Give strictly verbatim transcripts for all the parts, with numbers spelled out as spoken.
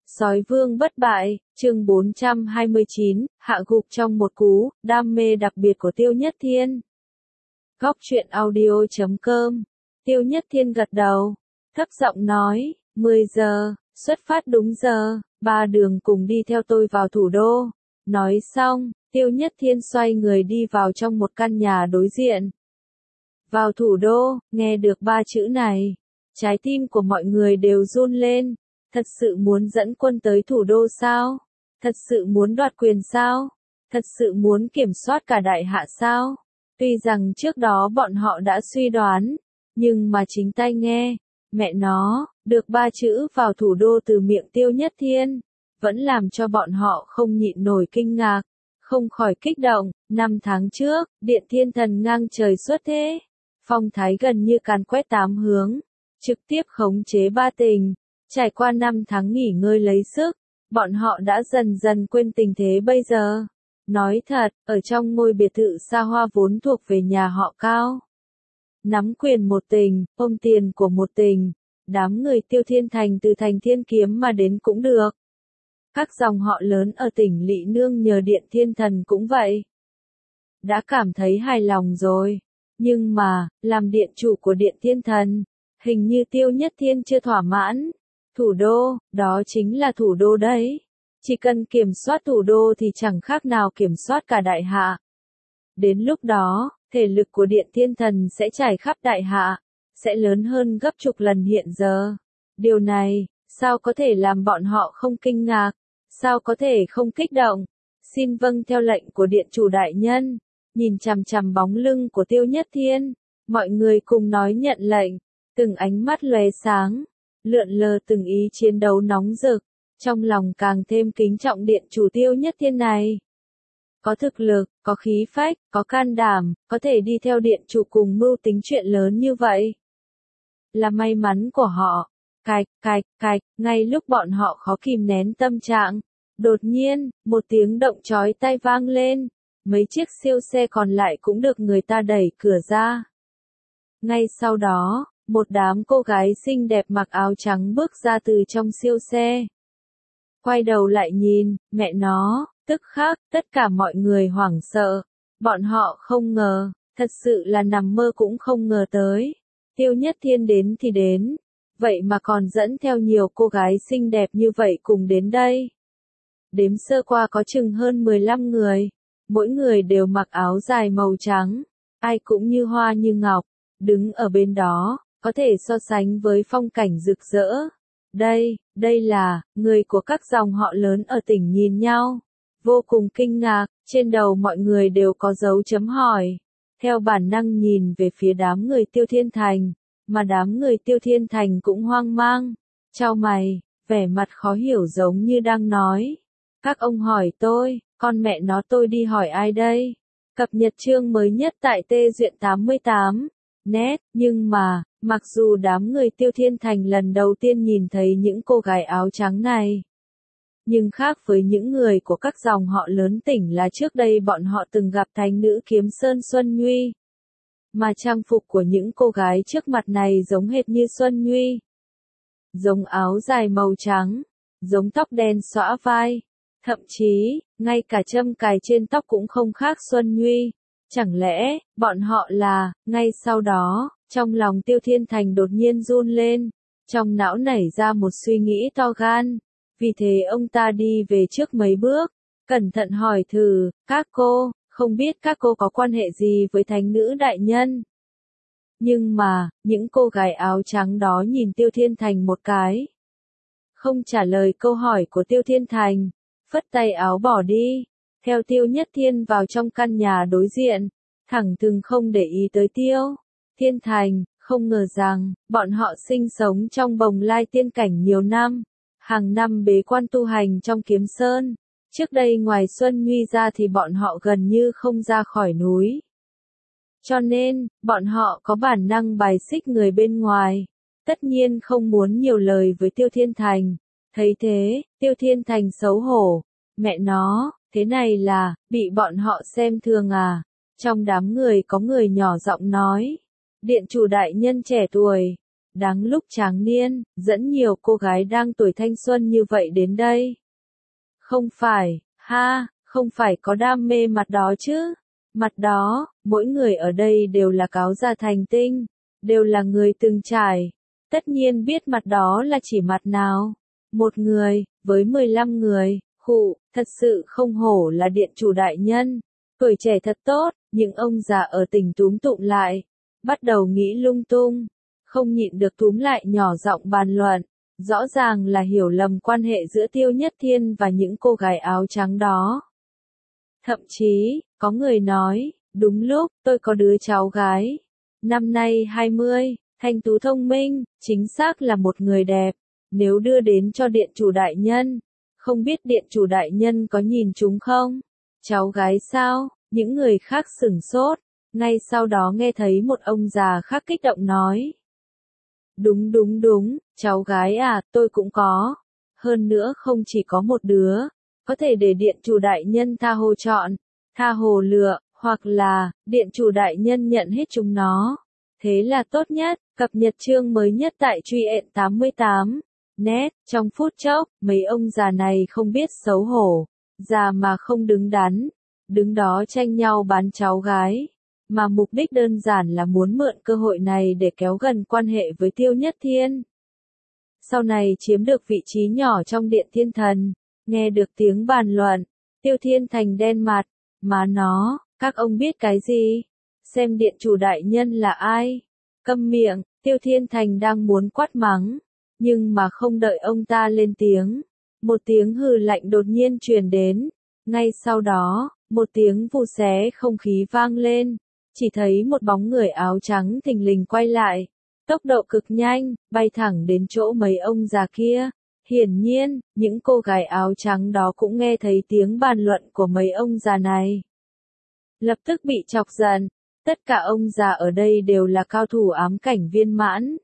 Sói vương bất bại, chương bốn trăm hai mươi chín, hạ gục trong một cú, đam mê đặc biệt của Tiêu Nhất Thiên. Góc truyện audio chấm com. Tiêu Nhất Thiên gật đầu, thấp giọng nói, mười giờ, xuất phát đúng giờ, ba đường cùng đi theo tôi vào thủ đô. Nói xong, Tiêu Nhất Thiên xoay người đi vào trong một căn nhà đối diện. Vào thủ đô, nghe được ba chữ này, trái tim của mọi người đều run lên. Thật sự muốn dẫn quân tới thủ đô sao? Thật sự muốn đoạt quyền sao? Thật sự muốn kiểm soát cả đại hạ sao? Tuy rằng trước đó bọn họ đã suy đoán, nhưng mà chính tai nghe, mẹ nó, được ba chữ vào thủ đô từ miệng Tiêu Nhất Thiên, vẫn làm cho bọn họ không nhịn nổi kinh ngạc, không khỏi kích động. Năm tháng trước, Điện Thiên Thần ngang trời xuất thế, phong thái gần như càn quét tám hướng, trực tiếp khống chế ba tỉnh. Trải qua năm tháng nghỉ ngơi lấy sức, bọn họ đã dần dần quên tình thế bây giờ. Nói thật, ở trong ngôi biệt thự xa hoa vốn thuộc về nhà họ Cao, nắm quyền một tỉnh, ôm tiền của một tỉnh, đám người Tiêu Thiên Thành từ thành Thiên Kiếm mà đến cũng được. Các dòng họ lớn ở tỉnh Lỵ Nương nhờ Điện Thiên Thần cũng vậy. Đã cảm thấy hài lòng rồi, nhưng mà, làm điện chủ của Điện Thiên Thần, hình như Tiêu Nhất Thiên chưa thỏa mãn. Thủ đô, đó chính là thủ đô đấy. Chỉ cần kiểm soát thủ đô thì chẳng khác nào kiểm soát cả đại hạ. Đến lúc đó, thể lực của Điện Thiên Thần sẽ trải khắp đại hạ, sẽ lớn hơn gấp chục lần hiện giờ. Điều này, sao có thể làm bọn họ không kinh ngạc, sao có thể không kích động. Xin vâng theo lệnh của Điện chủ đại nhân. Nhìn chằm chằm bóng lưng của Tiêu Nhất Thiên, mọi người cùng nói nhận lệnh, từng ánh mắt lóe sáng. Lượn lờ từng ý chiến đấu nóng rực, trong lòng càng thêm kính trọng điện chủ Tiêu Nhất Thiên này. Có thực lực, có khí phách, có can đảm, có thể đi theo điện chủ cùng mưu tính chuyện lớn như vậy. Là may mắn của họ. Cạch, cạch, cạch, ngay lúc bọn họ khó kìm nén tâm trạng, đột nhiên, một tiếng động chói tai vang lên, mấy chiếc siêu xe còn lại cũng được người ta đẩy cửa ra. Ngay sau đó, một đám cô gái xinh đẹp mặc áo trắng bước ra từ trong siêu xe. Quay đầu lại nhìn, mẹ nó, tức khắc, tất cả mọi người hoảng sợ. Bọn họ không ngờ, thật sự là nằm mơ cũng không ngờ tới. Tiêu Nhất Thiên đến thì đến, vậy mà còn dẫn theo nhiều cô gái xinh đẹp như vậy cùng đến đây. Đếm sơ qua có chừng hơn mười lăm người, mỗi người đều mặc áo dài màu trắng, ai cũng như hoa như ngọc, đứng ở bên đó. Có thể so sánh với phong cảnh rực rỡ. Đây, đây là, người của các dòng họ lớn ở tỉnh nhìn nhau. Vô cùng kinh ngạc, trên đầu mọi người đều có dấu chấm hỏi. Theo bản năng nhìn về phía đám người Tiêu Thiên Thành, mà đám người Tiêu Thiên Thành cũng hoang mang. Chau mày, vẻ mặt khó hiểu giống như đang nói. Các ông hỏi tôi, con mẹ nó tôi đi hỏi ai đây? Cập nhật chương mới nhất tại Tê Duyện tám mươi tám. Nét, nhưng mà, mặc dù đám người Tiêu Thiên Thành lần đầu tiên nhìn thấy những cô gái áo trắng này, nhưng khác với những người của các dòng họ lớn tỉnh là trước đây bọn họ từng gặp thánh nữ Kiếm Sơn Xuân Nhuy. Mà trang phục của những cô gái trước mặt này giống hệt như Xuân Nhuy. Giống áo dài màu trắng, giống tóc đen xõa vai, thậm chí, ngay cả châm cài trên tóc cũng không khác Xuân Nhuy. Chẳng lẽ, bọn họ là, ngay sau đó, trong lòng Tiêu Thiên Thành đột nhiên run lên, trong não nảy ra một suy nghĩ to gan, vì thế ông ta đi về trước mấy bước, cẩn thận hỏi thử, các cô, không biết các cô có quan hệ gì với thánh nữ đại nhân? Nhưng mà, những cô gái áo trắng đó nhìn Tiêu Thiên Thành một cái, không trả lời câu hỏi của Tiêu Thiên Thành, phất tay áo bỏ đi. Theo Tiêu Nhất Thiên vào trong căn nhà đối diện, thẳng thừng không để ý tới Tiêu Thiên Thành, không ngờ rằng, bọn họ sinh sống trong bồng lai tiên cảnh nhiều năm, hàng năm bế quan tu hành trong Kiếm Sơn. Trước đây ngoài Xuân Nhuy ra thì bọn họ gần như không ra khỏi núi. Cho nên, bọn họ có bản năng bài xích người bên ngoài, tất nhiên không muốn nhiều lời với Tiêu Thiên Thành. Thấy thế, Tiêu Thiên Thành xấu hổ, mẹ nó. Thế này là, bị bọn họ xem thường à? Trong đám người có người nhỏ giọng nói. Điện chủ đại nhân trẻ tuổi, đáng lúc tráng niên, dẫn nhiều cô gái đang tuổi thanh xuân như vậy đến đây. Không phải, ha, không phải có đam mê mặt đó chứ. Mặt đó, mỗi người ở đây đều là cáo già thành tinh, đều là người từng trải. Tất nhiên biết mặt đó là chỉ mặt nào. Một người, với mười lăm người, khụ, thật sự không hổ là điện chủ đại nhân. Tuổi trẻ thật tốt, những ông già ở tỉnh túm tụm lại, bắt đầu nghĩ lung tung, không nhịn được túm lại nhỏ giọng bàn luận. Rõ ràng là hiểu lầm quan hệ giữa Tiêu Nhất Thiên và những cô gái áo trắng đó. Thậm chí, có người nói, đúng lúc, tôi có đứa cháu gái. Năm nay hai mươi, thanh tú thông minh, chính xác là một người đẹp. Nếu đưa đến cho điện chủ đại nhân, không biết điện chủ đại nhân có nhìn chúng không? Cháu gái sao? Những người khác sửng sốt. Ngay sau đó nghe thấy một ông già khác kích động nói. Đúng đúng đúng, cháu gái à, tôi cũng có. Hơn nữa không chỉ có một đứa, có thể để điện chủ đại nhân tha hồ chọn, tha hồ lựa, hoặc là, điện chủ đại nhân nhận hết chúng nó. Thế là tốt nhất, cập nhật chương mới nhất tại Truyện tám mươi tám. Net, trong phút chốc, mấy ông già này không biết xấu hổ, già mà không đứng đắn, đứng đó tranh nhau bán cháu gái. Mà mục đích đơn giản là muốn mượn cơ hội này để kéo gần quan hệ với Tiêu Nhất Thiên. Sau này chiếm được vị trí nhỏ trong điện thiên thần, nghe được tiếng bàn luận, Tiêu Thiên Thành đen mặt, má nó, các ông biết cái gì? Xem điện chủ đại nhân là ai? Câm miệng, Tiêu Thiên Thành đang muốn quát mắng, nhưng mà không đợi ông ta lên tiếng. Một tiếng hừ lạnh đột nhiên truyền đến, ngay sau đó, một tiếng vù xé không khí vang lên. Chỉ thấy một bóng người áo trắng thình lình quay lại, tốc độ cực nhanh, bay thẳng đến chỗ mấy ông già kia. Hiển nhiên, những cô gái áo trắng đó cũng nghe thấy tiếng bàn luận của mấy ông già này. Lập tức bị chọc giận, tất cả ông già ở đây đều là cao thủ ám cảnh viên mãn.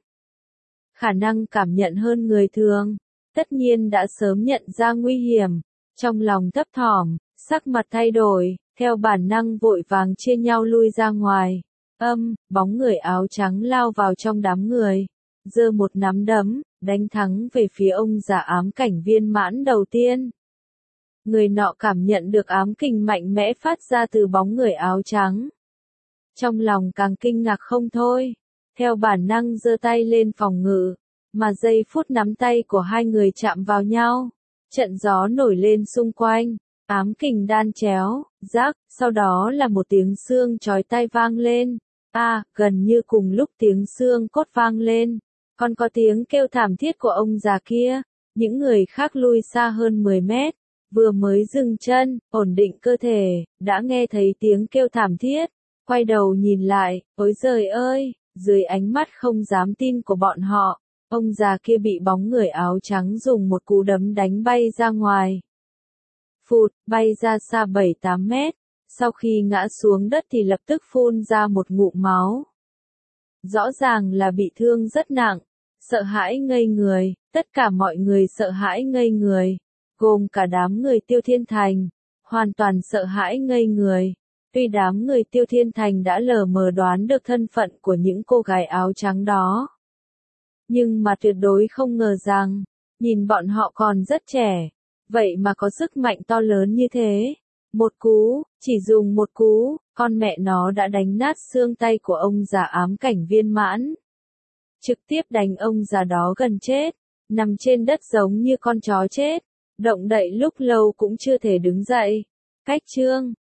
Khả năng cảm nhận hơn người thường, tất nhiên đã sớm nhận ra nguy hiểm, trong lòng thấp thỏm, sắc mặt thay đổi. Theo bản năng vội vàng chia nhau lui ra ngoài. Âm, bóng người áo trắng lao vào trong đám người. Giơ một nắm đấm, đánh thắng về phía ông già ám cảnh viên mãn đầu tiên. Người nọ cảm nhận được ám kình mạnh mẽ phát ra từ bóng người áo trắng. Trong lòng càng kinh ngạc không thôi. Theo bản năng giơ tay lên phòng ngự. Mà giây phút nắm tay của hai người chạm vào nhau. Trận gió nổi lên xung quanh. Ám kình đan chéo, rắc, sau đó là một tiếng xương chói tai vang lên. A, à, gần như cùng lúc tiếng xương cốt vang lên, còn có tiếng kêu thảm thiết của ông già kia. Những người khác lui xa hơn mười mét, vừa mới dừng chân, ổn định cơ thể, đã nghe thấy tiếng kêu thảm thiết. Quay đầu nhìn lại, ôi giời ơi, dưới ánh mắt không dám tin của bọn họ, ông già kia bị bóng người áo trắng dùng một cú đấm đánh bay ra ngoài. Phụt, bay ra xa bảy tám mét, sau khi ngã xuống đất thì lập tức phun ra một ngụm máu. Rõ ràng là bị thương rất nặng, sợ hãi ngây người, tất cả mọi người sợ hãi ngây người, gồm cả đám người Tiêu Thiên Thành, hoàn toàn sợ hãi ngây người. Tuy đám người Tiêu Thiên Thành đã lờ mờ đoán được thân phận của những cô gái áo trắng đó, nhưng mà tuyệt đối không ngờ rằng, nhìn bọn họ còn rất trẻ. Vậy mà có sức mạnh to lớn như thế. Một cú, chỉ dùng một cú, con mẹ nó đã đánh nát xương tay của ông già ám cảnh viên mãn. Trực tiếp đánh ông già đó gần chết, nằm trên đất giống như con chó chết, động đậy lúc lâu cũng chưa thể đứng dậy. Cách chương